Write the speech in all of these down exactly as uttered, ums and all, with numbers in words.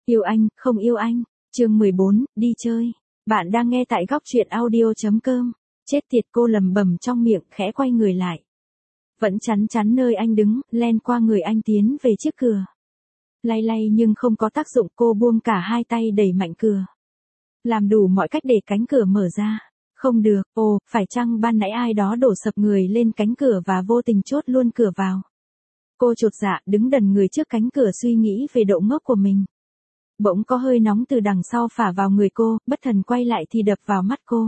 Yêu anh, không yêu anh. Chương mười bốn, đi chơi. Bạn đang nghe tại góc truyện audio chấm com. Chết tiệt, cô lầm bầm trong miệng, khẽ quay người lại. Vẫn chắn chắn nơi anh đứng, len qua người anh tiến về trước cửa. Lay lay nhưng không có tác dụng, cô buông cả hai tay đẩy mạnh cửa. Làm đủ mọi cách để cánh cửa mở ra. Không được, ồ, phải chăng ban nãy ai đó đổ sập người lên cánh cửa và vô tình chốt luôn cửa vào. Cô chột dạ, đứng đần người trước cánh cửa suy nghĩ về độ ngốc của mình. Bỗng có hơi nóng từ đằng sau phả vào người cô, bất thần quay lại thì đập vào mắt cô.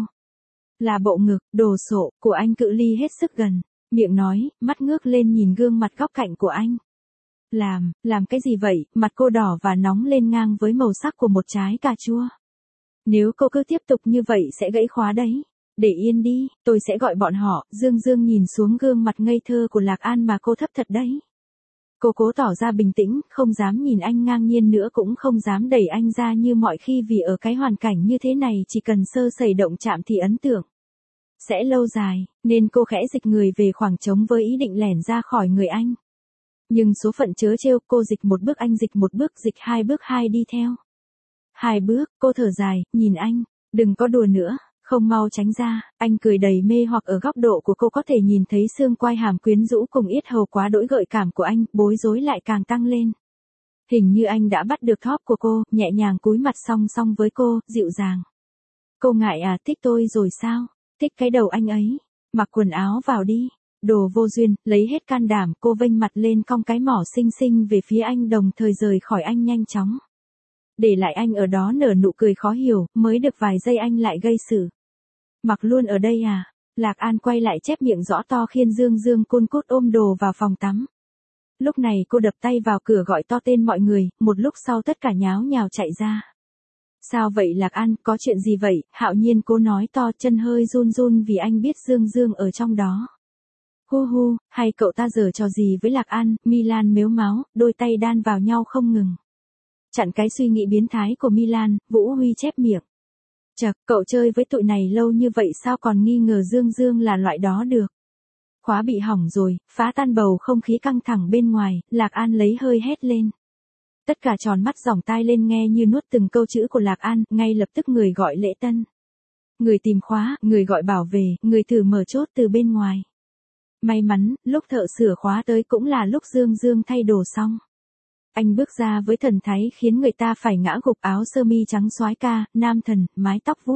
Là bộ ngực, đồ sộ, của anh cự ly hết sức gần. Miệng nói, mắt ngước lên nhìn gương mặt góc cạnh của anh. Làm, làm cái gì vậy? Mặt cô đỏ và nóng lên ngang với màu sắc của một trái cà chua. Nếu cô cứ tiếp tục như vậy sẽ gãy khóa đấy. Để yên đi, tôi sẽ gọi bọn họ. Dương Dương nhìn xuống gương mặt ngây thơ của Lạc An mà cô thấp thật đấy. Cô cố tỏ ra bình tĩnh, không dám nhìn anh ngang nhiên nữa, cũng không dám đẩy anh ra như mọi khi, vì ở cái hoàn cảnh như thế này chỉ cần sơ sẩy động chạm thì ấn tượng sẽ lâu dài, nên cô khẽ dịch người về khoảng trống với ý định lẻn ra khỏi người anh. Nhưng số phận trớ trêu, cô dịch một bước anh dịch một bước, dịch hai bước hai đi theo. Hai bước, cô thở dài, nhìn anh, đừng có đùa nữa, không mau tránh ra. Anh cười đầy mê hoặc, ở góc độ của cô có thể nhìn thấy xương quai hàm quyến rũ cùng yết hầu quá đỗi gợi cảm của anh, bối rối lại càng tăng lên. Hình như anh đã bắt được thóp của cô, nhẹ nhàng cúi mặt song song với cô, dịu dàng. Cô ngại à, thích tôi rồi sao? Thích cái đầu anh ấy. Mặc quần áo vào đi. Đồ vô duyên, lấy hết can đảm, cô vênh mặt lên cong cái mỏ xinh xinh về phía anh, đồng thời rời khỏi anh nhanh chóng. Để lại anh ở đó nở nụ cười khó hiểu, mới được vài giây anh lại gây sự. Mặc luôn ở đây à? Lạc An quay lại chép miệng rõ to khiên Dương Dương cun cút ôm đồ vào phòng tắm. Lúc này cô đập tay vào cửa gọi to tên mọi người, một lúc sau tất cả nháo nhào chạy ra. Sao vậy Lạc An, có chuyện gì vậy? Hạo Nhiên cô nói to, chân hơi run run vì anh biết Dương Dương ở trong đó. Hu hu, hay cậu ta giở trò gì với Lạc An? Milan mếu máo, đôi tay đan vào nhau không ngừng. Chặn cái suy nghĩ biến thái của Milan, Vũ Huy chép miệng. Chậc, cậu chơi với tụi này lâu như vậy sao còn nghi ngờ Dương Dương là loại đó được? Khóa bị hỏng rồi, phá tan bầu không khí căng thẳng bên ngoài, Lạc An lấy hơi hét lên. Tất cả tròn mắt dòng tai lên nghe như nuốt từng câu chữ của Lạc An, ngay lập tức người gọi lễ tân. Người tìm khóa, người gọi bảo vệ, người thử mở chốt từ bên ngoài. May mắn, lúc thợ sửa khóa tới cũng là lúc Dương Dương thay đồ xong. Anh bước ra với thần thái khiến người ta phải ngã gục, áo sơ mi trắng soái ca, nam thần, mái tóc vuốt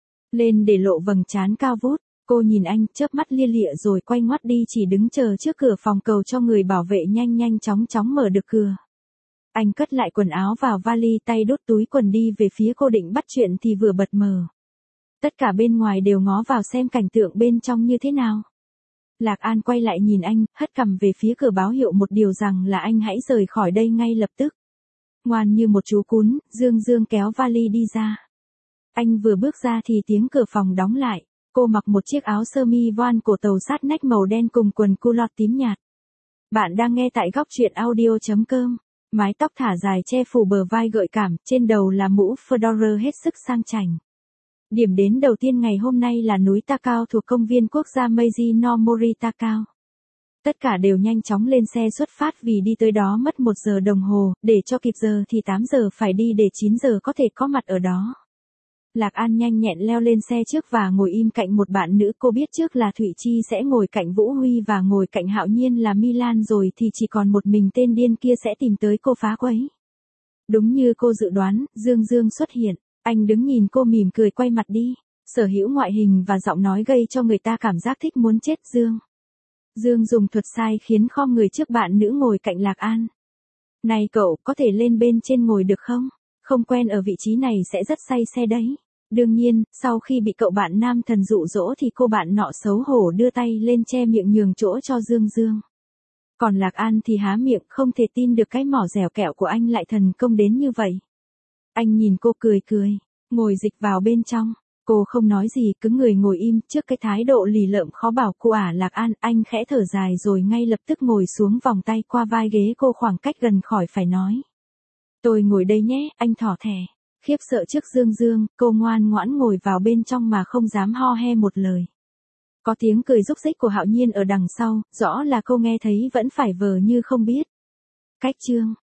lên để lộ vầng trán cao vút. Cô nhìn anh, chớp mắt lia lịa rồi quay ngoắt đi, chỉ đứng chờ trước cửa phòng cầu cho người bảo vệ nhanh nhanh chóng chóng mở được cửa. Anh cất lại quần áo vào vali, tay đút túi quần đi về phía cô định bắt chuyện thì vừa bật mờ. Tất cả bên ngoài đều ngó vào xem cảnh tượng bên trong như thế nào. Lạc An quay lại nhìn anh, hất cằm về phía cửa báo hiệu một điều rằng là anh hãy rời khỏi đây ngay lập tức. Ngoan như một chú cún, Dương Dương kéo vali đi ra. Anh vừa bước ra thì tiếng cửa phòng đóng lại. Cô mặc một chiếc áo sơ mi voan cổ tàu sát nách màu đen cùng quần culotte tím nhạt. Bạn đang nghe tại góc truyện audio chấm com. Mái tóc thả dài che phủ bờ vai gợi cảm, trên đầu là mũ fedora hết sức sang chảnh. Điểm đến đầu tiên ngày hôm nay là núi Takao thuộc công viên quốc gia Meiji no Mori Takao. Tất cả đều nhanh chóng lên xe xuất phát vì đi tới đó mất một giờ đồng hồ, để cho kịp giờ thì tám giờ phải đi để chín giờ có thể có mặt ở đó. Lạc An nhanh nhẹn leo lên xe trước và ngồi im cạnh một bạn nữ, cô biết trước là Thụy Chi sẽ ngồi cạnh Vũ Huy và ngồi cạnh Hạo Nhiên là Milan rồi thì chỉ còn một mình tên điên kia sẽ tìm tới cô phá quấy. Đúng như cô dự đoán, Dương Dương xuất hiện. Anh đứng nhìn cô mỉm cười quay mặt đi, sở hữu ngoại hình và giọng nói gây cho người ta cảm giác thích muốn chết Dương. Dương dùng thuật sai khiến khom người trước bạn nữ ngồi cạnh Lạc An. Này cậu, có thể lên bên trên ngồi được không? Không quen ở vị trí này sẽ rất say xe đấy. Đương nhiên, sau khi bị cậu bạn nam thần dụ dỗ thì cô bạn nọ xấu hổ đưa tay lên che miệng nhường chỗ cho Dương Dương. Còn Lạc An thì há miệng, không thể tin được cái mỏ dẻo kẹo của anh lại thần công đến như vậy. Anh nhìn cô cười cười, ngồi dịch vào bên trong. Cô không nói gì, cứng người ngồi im, trước cái thái độ lì lợm khó bảo của ả Lạc An. Anh khẽ thở dài rồi ngay lập tức ngồi xuống, vòng tay qua vai ghế cô khoảng cách gần khỏi phải nói. Tôi ngồi đây nhé, anh thỏ thẻ. Khiếp sợ trước Dương Dương, cô ngoan ngoãn ngồi vào bên trong mà không dám ho he một lời. Có tiếng cười rúc rích của Hạo Nhiên ở đằng sau, rõ là cô nghe thấy vẫn phải vờ như không biết. Cách chương